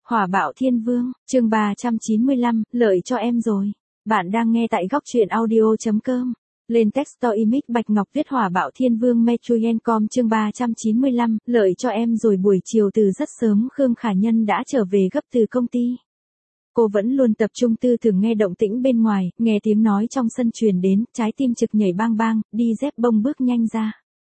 Hỏa bạo thiên vương, chương 395, lợi cho em rồi. Bạn đang nghe tại góc truyện audio.com. Lên text image Bạch Ngọc viết Hỏa bạo thiên vương Metruyen.com chương 395, lợi cho em rồi. Buổi chiều từ rất sớm Khương Khả Nhân đã trở về gấp từ công ty. Cô vẫn luôn tập trung tư tưởng nghe động tĩnh bên ngoài, nghe tiếng nói trong sân truyền đến, trái tim trực nhảy bang bang, đi dép bông bước nhanh ra.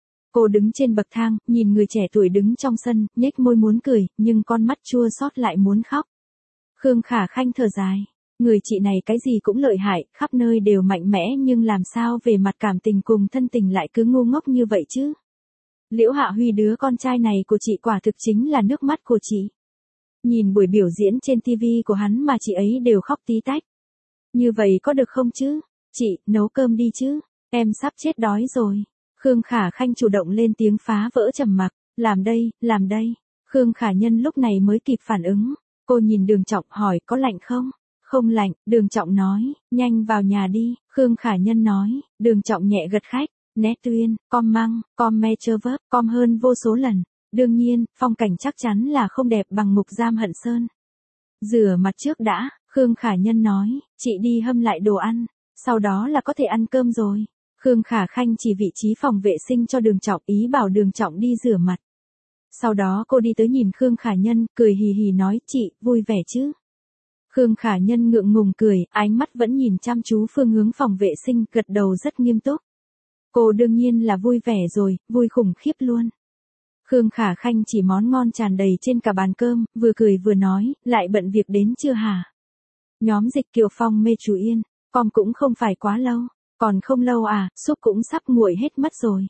Cô đứng trên bậc thang, nhìn người trẻ tuổi đứng trong sân, nhếch môi muốn cười, nhưng con mắt chua xót lại muốn khóc. Khương Khả Khanh thở dài. Người chị này cái gì cũng lợi hại, khắp nơi đều mạnh mẽ nhưng làm sao về mặt cảm tình cùng thân tình lại cứ ngu ngốc như vậy chứ? Liễu Hạ Huy đứa con trai này của chị quả thực chính là nước mắt của chị. Nhìn buổi biểu diễn trên TV của hắn mà chị ấy đều khóc tí tách. Như vậy có được không chứ? Chị, nấu cơm đi chứ, em sắp chết đói rồi. Khương Khả Khanh chủ động lên tiếng phá vỡ trầm mặc, làm đây. Khương Khả Nhân lúc này mới kịp phản ứng, cô nhìn Đường Trọng hỏi có lạnh không? Không lạnh, Đường Trọng nói, nhanh vào nhà đi, Khương Khả Nhân nói, Đường Trọng nhẹ gật khách, né tuyên, com măng, com me chơ vấp, com hơn vô số lần. Đương nhiên, phong cảnh chắc chắn là không đẹp bằng Mục Giam Hận Sơn. Rửa mặt trước đã, Khương Khả Nhân nói, chị đi hâm lại đồ ăn, sau đó là có thể ăn cơm rồi. Khương Khả Khanh chỉ vị trí phòng vệ sinh cho Đường Trọng, ý bảo Đường Trọng đi rửa mặt. Sau đó cô đi tới nhìn Khương Khả Nhân, cười hì hì nói, chị, vui vẻ chứ? Khương Khả Nhân ngượng ngùng cười, ánh mắt vẫn nhìn chăm chú phương hướng phòng vệ sinh, gật đầu rất nghiêm túc. Cô đương nhiên là vui vẻ rồi, vui khủng khiếp luôn. Khương Khả Khanh chỉ món ngon tràn đầy trên cả bàn cơm, vừa cười vừa nói, lại bận việc đến chưa hả? Nhóm Dịch Kiều Phong mê chú Yên, con cũng không phải quá lâu. Còn không lâu à, súp cũng sắp nguội hết mất rồi.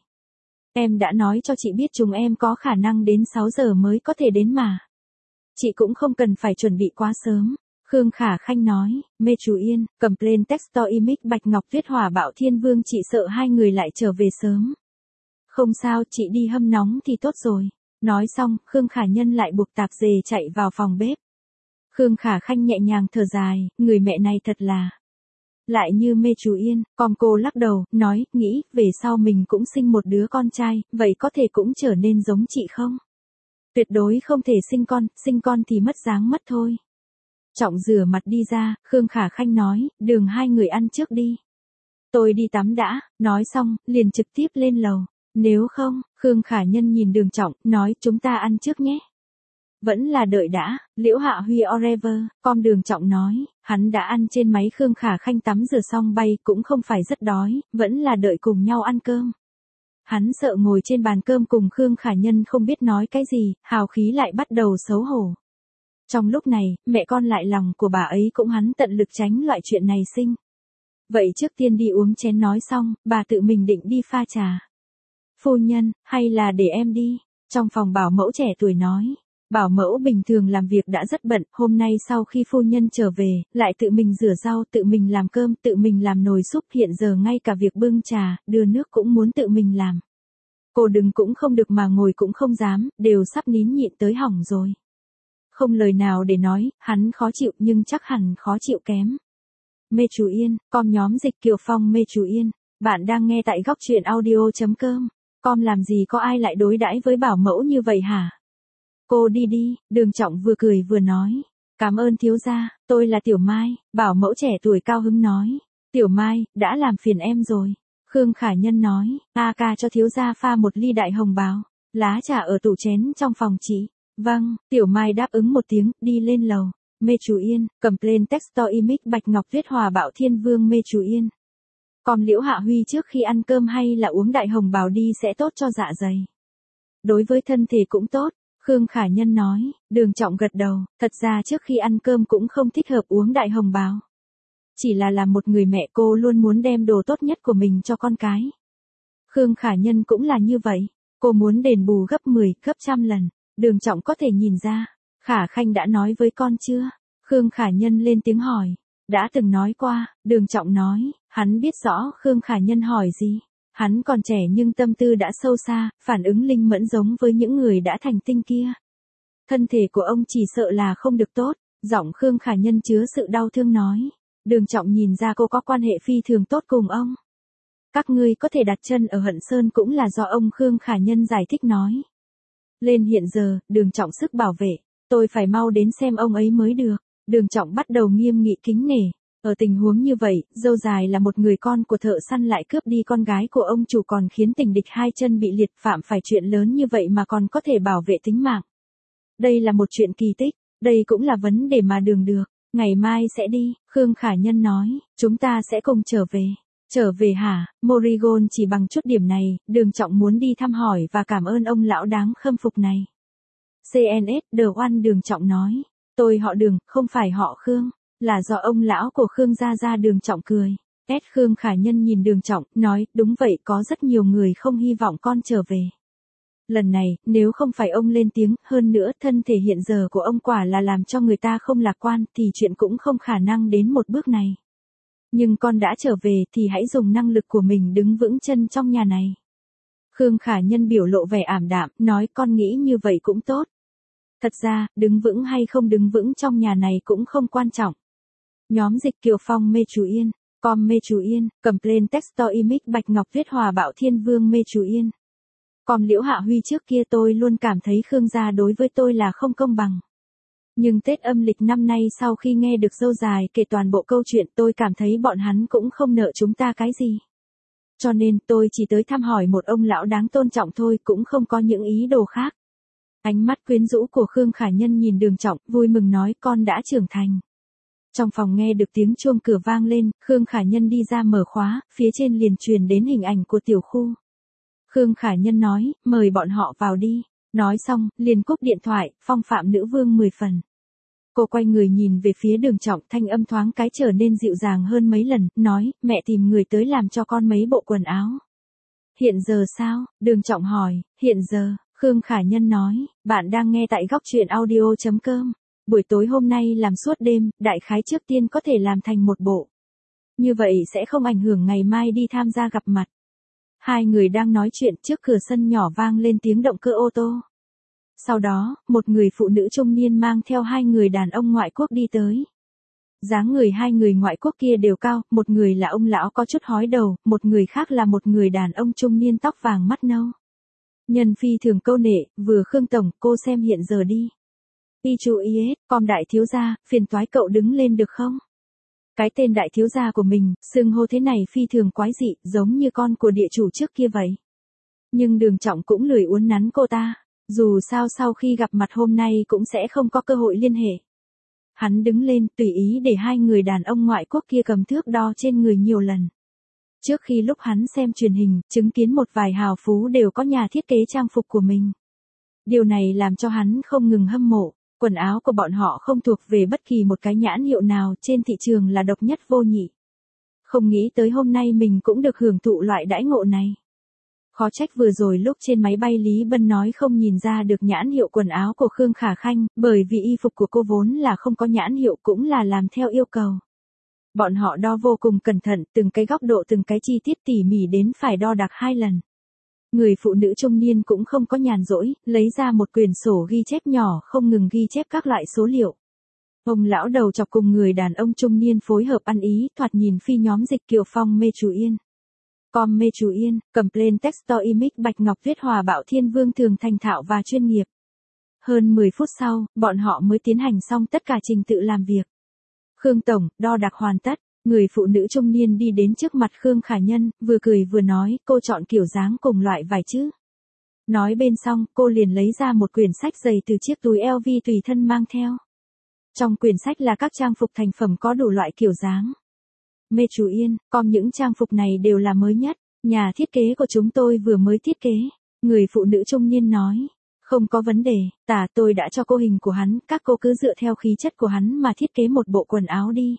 Em đã nói cho chị biết chúng em có khả năng đến 6 giờ mới có thể đến mà. Chị cũng không cần phải chuẩn bị quá sớm. Khương Khả Khanh nói, mê chú Yên, complain text image Bạch Ngọc viết Hỏa bạo thiên vương, chị sợ hai người lại trở về sớm. Không sao, chị đi hâm nóng thì tốt rồi. Nói xong, Khương Khả Nhân lại buộc tạp dề chạy vào phòng bếp. Khương Khả Khanh nhẹ nhàng thở dài, người mẹ này thật là... Lại như mê chú Yên, con cô lắc đầu, nói, nghĩ, về sau mình cũng sinh một đứa con trai, vậy có thể cũng trở nên giống chị không? Tuyệt đối không thể sinh con thì mất dáng mất thôi. Trọng rửa mặt đi ra, Khương Khả Khanh nói, Đường hai người ăn trước đi. Tôi đi tắm đã, nói xong, liền trực tiếp lên lầu. Nếu không, Khương Khả Nhân nhìn Đường Trọng, nói, chúng ta ăn trước nhé. Vẫn là đợi đã, Liễu Hạ Huy Orever, con Đường Trọng nói, hắn đã ăn trên máy. Khương Khả Khanh tắm rửa xong bay, cũng không phải rất đói, vẫn là đợi cùng nhau ăn cơm. Hắn sợ ngồi trên bàn cơm cùng Khương Khả Nhân không biết nói cái gì, hào khí lại bắt đầu xấu hổ. Trong lúc này, mẹ con lại lòng của bà ấy cũng hắn tận lực tránh loại chuyện này sinh. Vậy trước tiên đi uống chén, nói xong, bà tự mình định đi pha trà. Phu nhân, hay là để em đi? Trong phòng bảo mẫu trẻ tuổi nói. Bảo mẫu bình thường làm việc đã rất bận, hôm nay sau khi phu nhân trở về, lại tự mình rửa rau, tự mình làm cơm, tự mình làm nồi súp, hiện giờ ngay cả việc bưng trà, đưa nước cũng muốn tự mình làm. Cô đừng cũng không được mà ngồi cũng không dám, đều sắp nín nhịn tới hỏng rồi. Không lời nào để nói, hắn khó chịu nhưng chắc hẳn khó chịu kém. Mê chú Yên, com nhóm Dịch Kiều Phong mê chú Yên, bạn đang nghe tại góc truyện audio.com. Com làm gì có ai lại đối đãi với bảo mẫu như vậy hả? Cô đi đi, Đường Trọng vừa cười vừa nói. Cảm ơn thiếu gia, tôi là Tiểu Mai, bảo mẫu trẻ tuổi cao hứng nói. Tiểu Mai, đã làm phiền em rồi. Khương Khả Nhân nói, a ca cho thiếu gia pha một ly đại hồng báo, lá trà ở tủ chén trong phòng chị. Vâng, Tiểu Mai đáp ứng một tiếng, đi lên lầu. Mê chú Yên, complain text image Bạch Ngọc viết Hỏa bạo thiên vương mê chú Yên. Còn Liễu Hạ Huy trước khi ăn cơm hay là uống đại hồng bào đi sẽ tốt cho dạ dày. Đối với thân thể cũng tốt. Khương Khả Nhân nói, Đường Trọng gật đầu, thật ra trước khi ăn cơm cũng không thích hợp uống đại hồng bào. Chỉ là một người mẹ, cô luôn muốn đem đồ tốt nhất của mình cho con cái. Khương Khả Nhân cũng là như vậy, cô muốn đền bù gấp 10, gấp trăm lần. Đường Trọng có thể nhìn ra, Khả Khanh đã nói với con chưa? Khương Khả Nhân lên tiếng hỏi, đã từng nói qua, Đường Trọng nói, hắn biết rõ Khương Khả Nhân hỏi gì. Hắn còn trẻ nhưng tâm tư đã sâu xa, phản ứng linh mẫn giống với những người đã thành tinh kia. Thân thể của ông chỉ sợ là không được tốt, giọng Khương Khả Nhân chứa sự đau thương nói. Đường Trọng nhìn ra cô có quan hệ phi thường tốt cùng ông. Các ngươi có thể đặt chân ở Hận Sơn cũng là do ông. Khương Khả Nhân giải thích nói. Lên hiện giờ, Đường Trọng sức bảo vệ, Tôi phải mau đến xem ông ấy mới được. Đường Trọng bắt đầu nghiêm nghị kính nể. Ở tình huống như vậy, dâu dài là một người con của thợ săn lại cướp đi con gái của ông chủ còn khiến tình địch hai chân bị liệt, phạm phải chuyện lớn như vậy mà còn có thể bảo vệ tính mạng. Đây là một chuyện kỳ tích, đây cũng là vấn đề mà Đường được. Ngày mai sẽ đi, Khương Khả Nhân nói, chúng ta sẽ cùng trở về. Trở về hả? Morrigan chỉ bằng chút điểm này, Đường Trọng muốn đi thăm hỏi và cảm ơn ông lão đáng khâm phục này. CNS, The One Đường Trọng nói, tôi họ Đường, không phải họ Khương, là do ông lão của Khương ra. Đường Trọng cười. Khương Khả Nhân nhìn Đường Trọng, nói, đúng vậy, có rất nhiều người không hy vọng con trở về. Lần này, nếu không phải ông lên tiếng, hơn nữa thân thể hiện giờ của ông quả là làm cho người ta không lạc quan, thì chuyện cũng không khả năng đến một bước này. Nhưng con đã trở về thì hãy dùng năng lực của mình đứng vững chân trong nhà này. Khương Khả Nhân biểu lộ vẻ ảm đạm, nói con nghĩ như vậy cũng tốt. Thật ra, đứng vững hay không đứng vững trong nhà này cũng không quan trọng. Nhóm Dịch Kiều Phong mê Chú Yên, Com mê Chú Yên, Complain Textile Image Bạch Ngọc Viết Hòa Bạo Thiên Vương mê Chú Yên. Com Liễu Hạ Huy trước kia tôi luôn cảm thấy Khương gia đối với tôi là không công bằng. Nhưng Tết âm lịch năm nay sau khi nghe được dâu dài kể toàn bộ câu chuyện tôi cảm thấy bọn hắn cũng không nợ chúng ta cái gì. Cho nên tôi chỉ tới thăm hỏi một ông lão đáng tôn trọng thôi, cũng không có những ý đồ khác. Ánh mắt quyến rũ của Khương Khả Nhân nhìn Đường Trọng, vui mừng nói con đã trưởng thành. Trong phòng nghe được tiếng chuông cửa vang lên, Khương Khả Nhân đi ra mở khóa, phía trên liền truyền đến hình ảnh của tiểu khu. Khương Khả Nhân nói, mời bọn họ vào đi. Nói xong, liền cúp điện thoại, phong phạm nữ vương 10 phần. Cô quay người nhìn về phía Đường Trọng, thanh âm thoáng cái trở nên dịu dàng hơn mấy lần, nói, mẹ tìm người tới làm cho con mấy bộ quần áo. Hiện giờ sao? Đường Trọng hỏi, hiện giờ, Khương Khả Nhân nói, bạn đang nghe tại góc truyện audio.com. Buổi tối hôm nay làm suốt đêm, đại khái trước tiên có thể làm thành một bộ. Như vậy sẽ không ảnh hưởng ngày mai đi tham gia gặp mặt. Hai người đang nói chuyện, trước cửa sân nhỏ vang lên tiếng động cơ ô tô. Sau đó, một người phụ nữ trung niên mang theo hai người đàn ông ngoại quốc đi tới. Dáng người hai người ngoại quốc kia đều cao, một người là ông lão có chút hói đầu, một người khác là một người đàn ông trung niên tóc vàng mắt nâu. Nhân phi thường câu nệ, vừa Khương Tổng, cô xem hiện giờ đi. Y chú ý hết, Com đại thiếu gia, phiền toái cậu đứng lên được không? Cái tên đại thiếu gia của mình, xưng hô thế này phi thường quái dị, giống như con của địa chủ trước kia vậy. Nhưng Đường Trọng cũng lười uốn nắn cô ta, dù sao sau khi gặp mặt hôm nay cũng sẽ không có cơ hội liên hệ. Hắn đứng lên, tùy ý để hai người đàn ông ngoại quốc kia cầm thước đo trên người nhiều lần. Trước khi lúc hắn xem truyền hình, chứng kiến một vài hào phú đều có nhà thiết kế trang phục của mình. Điều này làm cho hắn không ngừng hâm mộ. Quần áo của bọn họ không thuộc về bất kỳ một cái nhãn hiệu nào, trên thị trường là độc nhất vô nhị. Không nghĩ tới hôm nay mình cũng được hưởng thụ loại đãi ngộ này. Khó trách vừa rồi lúc trên máy bay Lý Bân nói không nhìn ra được nhãn hiệu quần áo của Khương Khả Khanh, bởi vì y phục của cô vốn là không có nhãn hiệu, cũng là làm theo yêu cầu. Bọn họ đo vô cùng cẩn thận, từng cái góc độ từng cái chi tiết tỉ mỉ đến phải đo đạc 2 lần. Người phụ nữ trung niên cũng không có nhàn rỗi, lấy ra một quyển sổ ghi chép nhỏ không ngừng ghi chép các loại số liệu. Ông lão đầu chọc cùng người đàn ông trung niên phối hợp ăn ý, thoạt nhìn phi nhóm Dịch Kiều Phong mê Chú Yên. Com mê Chú Yên, Complain Textile Image Bạch Ngọc Viết Hòa Bạo Thiên Vương thường thành thạo và chuyên nghiệp. Hơn 10 phút sau, bọn họ mới tiến hành xong tất cả trình tự làm việc. Khương Tổng, đo đạc hoàn tất. Người phụ nữ trung niên đi đến trước mặt Khương Khả Nhân, vừa cười vừa nói, cô chọn kiểu dáng cùng loại vải chứ. Nói bên xong, cô liền lấy ra một quyển sách dày từ chiếc túi LV tùy thân mang theo. Trong quyển sách là các trang phục thành phẩm có đủ loại kiểu dáng. Mê Chú Yên, Com những trang phục này đều là mới nhất, nhà thiết kế của chúng tôi vừa mới thiết kế. Người phụ nữ trung niên nói, không có vấn đề, tôi đã cho cô hình của hắn, các cô cứ dựa theo khí chất của hắn mà thiết kế một bộ quần áo đi.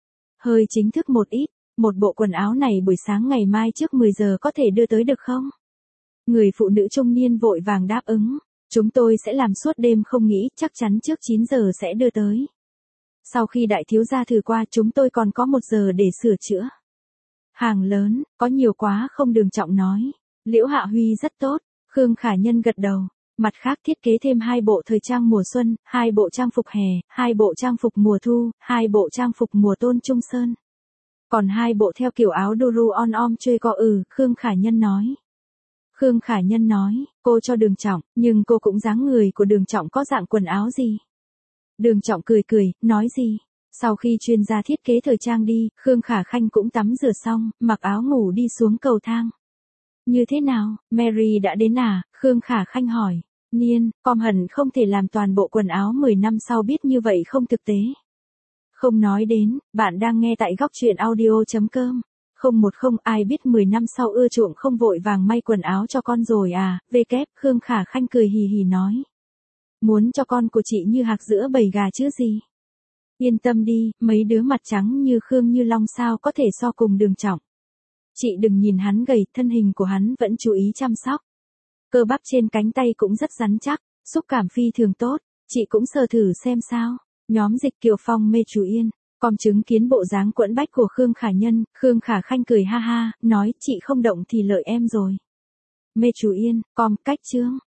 Hơi chính thức một ít, một bộ quần áo này buổi sáng ngày mai trước 10 giờ có thể đưa tới được không? Người phụ nữ trung niên vội vàng đáp ứng, chúng tôi sẽ làm suốt đêm không nghỉ, chắc chắn trước 9 giờ sẽ đưa tới. Sau khi đại thiếu gia thử qua chúng tôi còn có 1 giờ để sửa chữa. Hàng lớn, có nhiều quá không, Đường Trọng nói. Liễu Hạ Huy rất tốt, Khương Khả Nhân gật đầu. Mặt khác thiết kế thêm 2 bộ thời trang mùa xuân, 2 bộ trang phục hè, 2 bộ trang phục mùa thu, 2 bộ trang phục mùa tôn trung sơn. Còn 2 bộ theo kiểu áo Duru on om chơi co Khương Khả Nhân nói. Khương Khả Nhân nói, cô cho Đường Trọng, nhưng cô cũng dáng người của Đường Trọng có dạng quần áo gì? Đường Trọng cười cười, nói gì? Sau khi chuyên gia thiết kế thời trang đi, Khương Khả Khanh cũng tắm rửa xong, mặc áo ngủ đi xuống cầu thang. Như thế nào, Mary đã đến à? Khương Khả Khanh hỏi. Niên, com hận không thể làm toàn bộ quần áo 10 năm sau biết như vậy không thực tế. Không nói đến, bạn đang nghe tại góc truyện audio.com. 010 ai biết 10 năm sau ưa chuộng không vội vàng may quần áo cho con rồi à, Khương Khả Khanh cười hì hì nói. Muốn cho con của chị như hạc giữa bầy gà chứ gì. Yên tâm đi, mấy đứa mặt trắng như Khương Như Long sao có thể so cùng Đường Trọng. Chị đừng nhìn hắn gầy, thân hình của hắn vẫn chú ý chăm sóc. Cơ bắp trên cánh tay cũng rất rắn chắc, xúc cảm phi thường tốt, chị cũng sờ thử xem sao. Nhóm Dịch Kiều Phong mê chú Yên, com chứng kiến bộ dáng quẫn bách của Khương Khả Nhân, Khương Khả Khanh cười ha ha, nói chị không động thì lợi em rồi. Mê chú Yên, com cách chương.